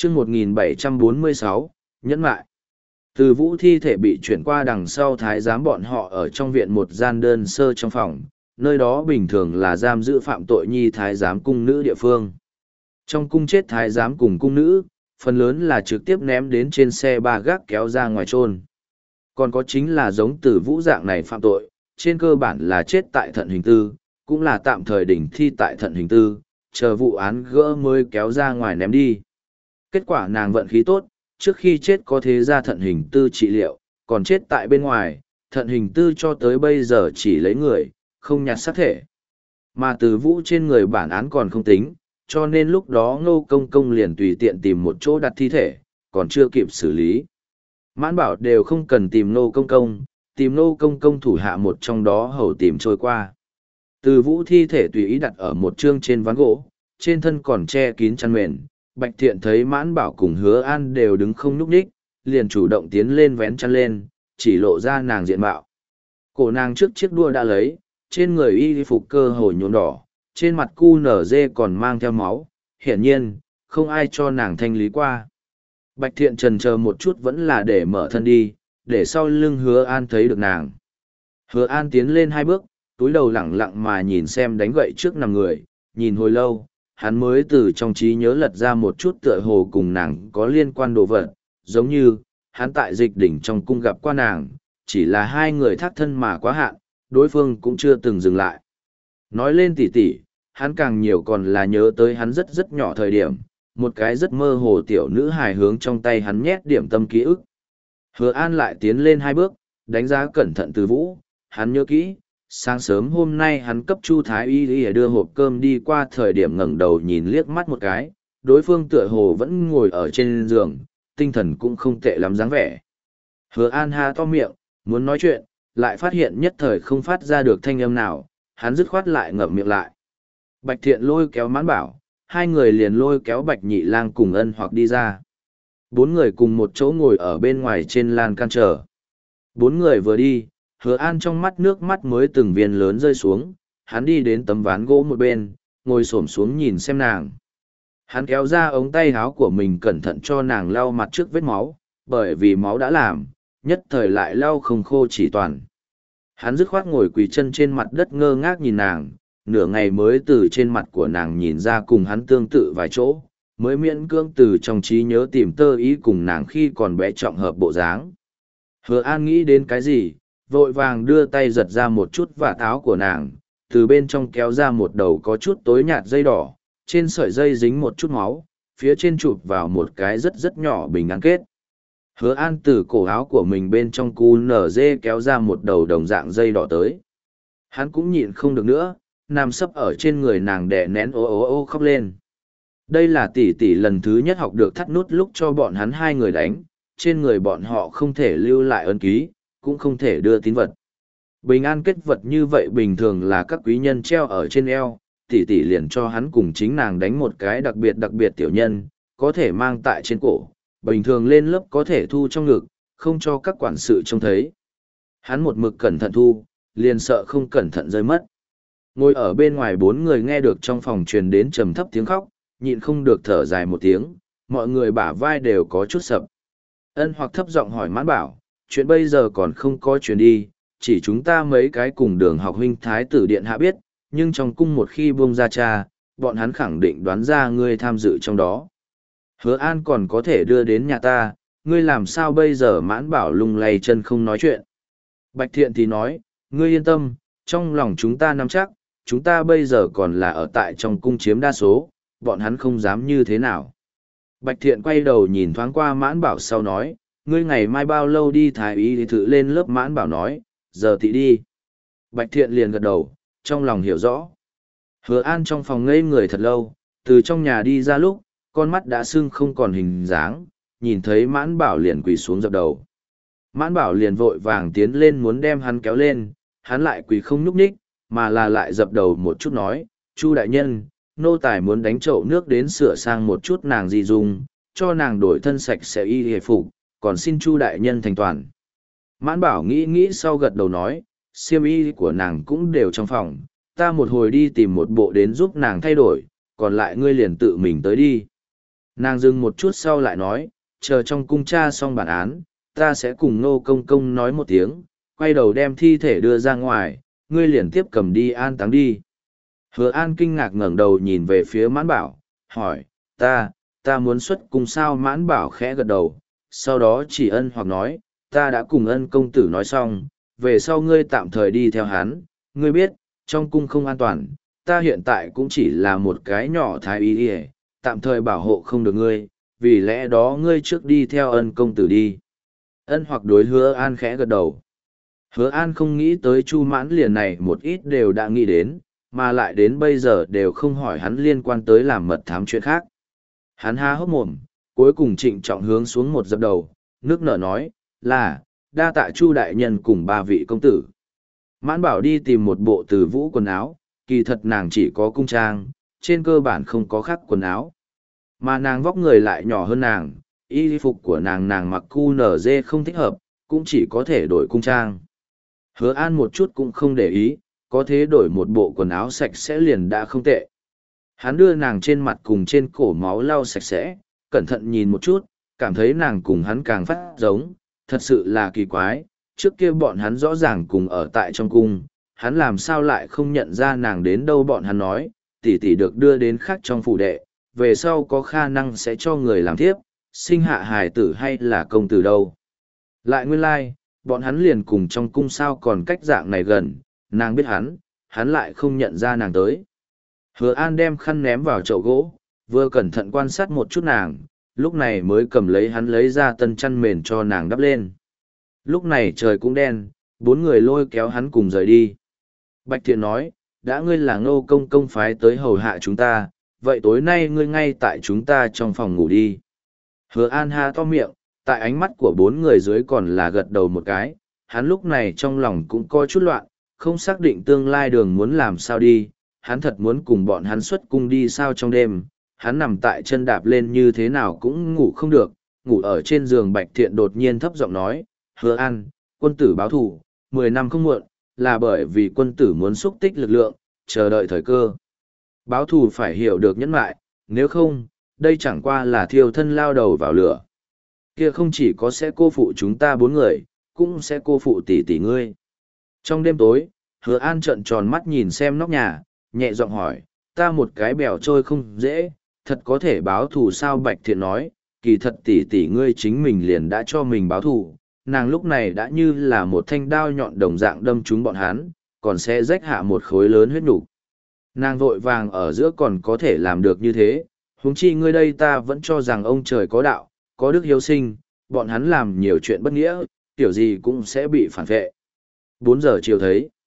chương 1746, nhẫn mại. Từ Vũ thi thể bị chuyển qua đằng sau thái giám bọn họ ở trong viện một gian đơn sơ trong phòng, nơi đó bình thường là giam giữ phạm tội nhi thái giám cung nữ địa phương. Trong cung chết thái giám cùng cung nữ, phần lớn là trực tiếp ném đến trên xe ba gác kéo ra ngoài chôn. Còn có chính là giống Từ Vũ dạng này phạm tội, trên cơ bản là chết tại thận hình tư, cũng là tạm thời đỉnh thi tại thận hình tư, chờ vụ án gỡ mới kéo ra ngoài ném đi. Kết quả nàng vận khí tốt, trước khi chết có thế ra thận hình tư trị liệu, còn chết tại bên ngoài, thận hình tư cho tới bây giờ chỉ lấy người, không nhặt xác thể. Mà Từ Vũ trên người bản án còn không tính, cho nên lúc đó Ngô Công Công liền tùy tiện tìm một chỗ đặt thi thể, còn chưa kịp xử lý. Mãn Bảo đều không cần tìm Ngô Công Công, tìm Ngô Công Công thủ hạ một trong đó hầu tìm trôi qua. Từ Vũ thi thể tùy ý đặt ở một chương trên ván gỗ, trên thân còn che kín chăn mền. Bạch Thiện thấy Mãn Bảo cùng Hứa An đều đứng không nhúc nhích, liền chủ động tiến lên vén chăn lên, chỉ lộ ra nàng diện mạo. Cổ nàng trước chiếc đua đã lấy, trên người y phục cơ hồ nhuộm đỏ, trên mặt cu nở dê còn mang theo máu, hiển nhiên, không ai cho nàng thanh lý qua. Bạch Thiện chần chờ một chút vẫn là để mở thân đi, để sau lưng Hứa An thấy được nàng. Hứa An tiến lên 2 bước, túi đầu lẳng lặng mà nhìn xem đánh gậy trước nằm người, nhìn hồi lâu, hắn mới từ trong trí nhớ lật ra một chút tựa hồ cùng nàng có liên quan đồ vật, giống như, hắn tại dịch đỉnh trong cung gặp qua nàng, chỉ là hai người thác thân mà quá hạn, đối phương cũng chưa từng dừng lại. Nói lên tỉ tỉ, hắn càng nhiều còn là nhớ tới hắn rất rất nhỏ thời điểm, một cái rất mơ hồ tiểu nữ hài hướng trong tay hắn nhét điểm tâm ký ức. Hứa An lại tiến lên 2 bước, đánh giá cẩn thận Từ Vũ, hắn nhớ kỹ, sáng sớm hôm nay hắn cấp Chu Thái Y đưa hộp cơm đi qua thời điểm ngẩng đầu nhìn liếc mắt một cái, đối phương tựa hồ vẫn ngồi ở trên giường, tinh thần cũng không tệ lắm dáng vẻ. Hứa An ha to miệng, muốn nói chuyện, lại phát hiện nhất thời không phát ra được thanh âm nào, hắn dứt khoát lại ngậm miệng lại. Bạch Thiện lôi kéo Mãn Bảo, hai người liền lôi kéo Bạch Nhị Lang cùng Ân Hoặc đi ra. 4 người cùng một chỗ ngồi ở bên ngoài trên lan can chờ. 4 người vừa đi, Hứa An trong mắt nước mắt mới từng viên lớn rơi xuống, hắn đi đến tấm ván gỗ một bên, ngồi xổm xuống nhìn xem nàng. Hắn kéo ra ống tay áo của mình cẩn thận cho nàng lau mặt trước vết máu, bởi vì máu đã làm, nhất thời lại lau không khô chỉ toàn. Hắn dứt khoát ngồi quỳ chân trên mặt đất ngơ ngác nhìn nàng, nửa ngày mới từ trên mặt của nàng nhìn ra cùng hắn tương tự vài chỗ, mới miễn cưỡng từ trong trí nhớ tìm tơ ý cùng nàng khi còn bé trọng hợp bộ dáng. Hứa An nghĩ đến cái gì, vội vàng đưa tay giật ra một chút vạt áo của nàng, từ bên trong kéo ra một đầu có chút tối nhạt dây đỏ, trên sợi dây dính một chút máu, phía trên chụp vào một cái rất rất nhỏ bình ngắn kết. Hứa An từ cổ áo của mình bên trong cu nở dê kéo ra một đầu đồng dạng dây đỏ tới. Hắn cũng nhịn không được nữa, nằm sấp ở trên người nàng đè nén ô ô ô khóc lên. Đây là tỷ tỷ lần thứ nhất học được thắt nút lúc cho bọn hắn 2 người đánh, trên người bọn họ không thể lưu lại ấn ký, cũng không thể đưa tín vật. Bình an kết vật như vậy bình thường là các quý nhân treo ở trên eo, tỷ tỷ liền cho hắn cùng chính nàng đánh một cái đặc biệt tiểu nhân, có thể mang tại trên cổ, bình thường lên lớp có thể thu trong ngực, không cho các quản sự trông thấy. Hắn một mực cẩn thận thu, liền sợ không cẩn thận rơi mất. Ngồi ở bên ngoài 4 người nghe được trong phòng truyền đến trầm thấp tiếng khóc, nhịn không được thở dài một tiếng, mọi người bả vai đều có chút sập. Ân Hoặc thấp giọng hỏi Mãn Bảo, chuyện bây giờ còn không có chuyện đi, chỉ chúng ta mấy cái cùng đường học huynh thái tử điện hạ biết, nhưng trong cung một khi buông ra cha, bọn hắn khẳng định đoán ra ngươi tham dự trong đó. Hứa An còn có thể đưa đến nhà ta, ngươi làm sao bây giờ? Mãn Bảo lung lay chân không nói chuyện. Bạch Thiện thì nói, ngươi yên tâm, trong lòng chúng ta nắm chắc, chúng ta bây giờ còn là ở tại trong cung chiếm đa số, bọn hắn không dám như thế nào. Bạch Thiện quay đầu nhìn thoáng qua Mãn Bảo sau nói, ngươi ngày mai bao lâu đi thái y thì thử lên lớp? Mãn Bảo nói, giờ thì đi. Bạch Thiện liền gật đầu, trong lòng hiểu rõ. Hứa An trong phòng ngây người thật lâu, từ trong nhà đi ra lúc, con mắt đã sưng không còn hình dáng, nhìn thấy Mãn Bảo liền quỳ xuống dập đầu. Mãn Bảo liền vội vàng tiến lên muốn đem hắn kéo lên, hắn lại quỳ không nhúc nhích, mà là lại dập đầu một chút nói, Chu đại nhân, nô tài muốn đánh chậu nước đến sửa sang một chút nàng di dung, cho nàng đổi thân sạch sẽ y hề phục, còn xin Chu đại nhân thành toàn. Mãn Bảo nghĩ nghĩ sau gật đầu nói, xiêm y của nàng cũng đều trong phòng, ta một hồi đi tìm một bộ đến giúp nàng thay đổi, còn lại ngươi liền tự mình tới đi. Nàng dừng một chút sau lại nói, chờ trong cung tra xong bản án, ta sẽ cùng Ngô Công Công nói một tiếng, quay đầu đem thi thể đưa ra ngoài, ngươi liền tiếp cầm đi an táng đi. Hứa An kinh ngạc ngẩng đầu nhìn về phía Mãn Bảo, hỏi, ta muốn xuất cung sao? Mãn Bảo khẽ gật đầu, sau đó chỉ Ân Hoặc nói, ta đã cùng Ân công tử nói xong, về sau ngươi tạm thời đi theo hắn, ngươi biết, trong cung không an toàn, ta hiện tại cũng chỉ là một cái nhỏ thái y y, tạm thời bảo hộ không được ngươi, vì lẽ đó ngươi trước đi theo Ân công tử đi. Ân Hoặc đối Hứa An khẽ gật đầu. Hứa An không nghĩ tới Chu Mãn liền này một ít đều đã nghĩ đến, mà lại đến bây giờ đều không hỏi hắn liên quan tới làm mật thám chuyện khác. Hắn há hốc mồm, cuối cùng trịnh trọng hướng xuống một dập đầu, nước nở nói, là, đa tạ Chu đại nhân cùng ba vị công tử. Mãn Bảo đi tìm một bộ từ vũ quần áo, kỳ thật nàng chỉ có cung trang, trên cơ bản không có khác quần áo. Mà nàng vóc người lại nhỏ hơn nàng, y phục của nàng mặc QNZ không thích hợp, cũng chỉ có thể đổi cung trang. Hứa An một chút cũng không để ý, có thế đổi một bộ quần áo sạch sẽ liền đã không tệ. Hắn đưa nàng trên mặt cùng trên cổ máu lau sạch sẽ, cẩn thận nhìn một chút, cảm thấy nàng cùng hắn càng phát giống, thật sự là kỳ quái, trước kia bọn hắn rõ ràng cùng ở tại trong cung, hắn làm sao lại không nhận ra nàng đến đâu. Bọn hắn nói, tỷ tỷ được đưa đến khác trong phủ đệ, về sau có khả năng sẽ cho người làm thiếp, sinh hạ hài tử hay là công tử đâu. Lại nguyên lai, like, bọn hắn liền cùng trong cung sao còn cách dạng này gần, nàng biết hắn lại không nhận ra nàng tới. Hứa An đem khăn ném vào chậu gỗ, vừa cẩn thận quan sát một chút nàng, lúc này mới cầm lấy hắn lấy ra tân chăn mền cho nàng đắp lên. Lúc này trời cũng đen, bốn người lôi kéo hắn cùng rời đi. Bạch Thiện nói, đã ngươi là Ngô công công phái tới hầu hạ chúng ta, vậy tối nay ngươi ngay tại chúng ta trong phòng ngủ đi. Hứa An ha to miệng, tại ánh mắt của bốn người dưới còn là gật đầu một cái, hắn lúc này trong lòng cũng có chút loạn, không xác định tương lai đường muốn làm sao đi, hắn thật muốn cùng bọn hắn xuất cung đi sao trong đêm, hắn nằm tại chân đạp lên như thế nào cũng ngủ không được, ngủ ở trên giường. Bạch Thiện đột nhiên thấp giọng nói, Hứa An, quân tử báo thù, 10 năm không muộn, là bởi vì quân tử muốn xúc tích lực lượng, chờ đợi thời cơ. Báo thù phải hiểu được nhẫn nại, nếu không, đây chẳng qua là thiêu thân lao đầu vào lửa. Kia không chỉ có sẽ cô phụ chúng ta bốn người, cũng sẽ cô phụ tỷ tỷ ngươi. Trong đêm tối, Hứa An trợn tròn mắt nhìn xem nóc nhà, nhẹ giọng hỏi, ta một cái bèo trôi không dễ, thật có thể báo thù sao? Bạch Thiện nói, kỳ thật tỷ tỷ ngươi chính mình liền đã cho mình báo thù, nàng lúc này đã như là một thanh đao nhọn đồng dạng đâm trúng bọn hắn, còn sẽ rách hạ một khối lớn huyết nhục. Nàng vội vàng ở giữa còn có thể làm được như thế, huống chi ngươi đây ta vẫn cho rằng ông trời có đạo, có đức hiếu sinh, bọn hắn làm nhiều chuyện bất nghĩa, kiểu gì cũng sẽ bị phản vệ. 4 giờ chiều thấy.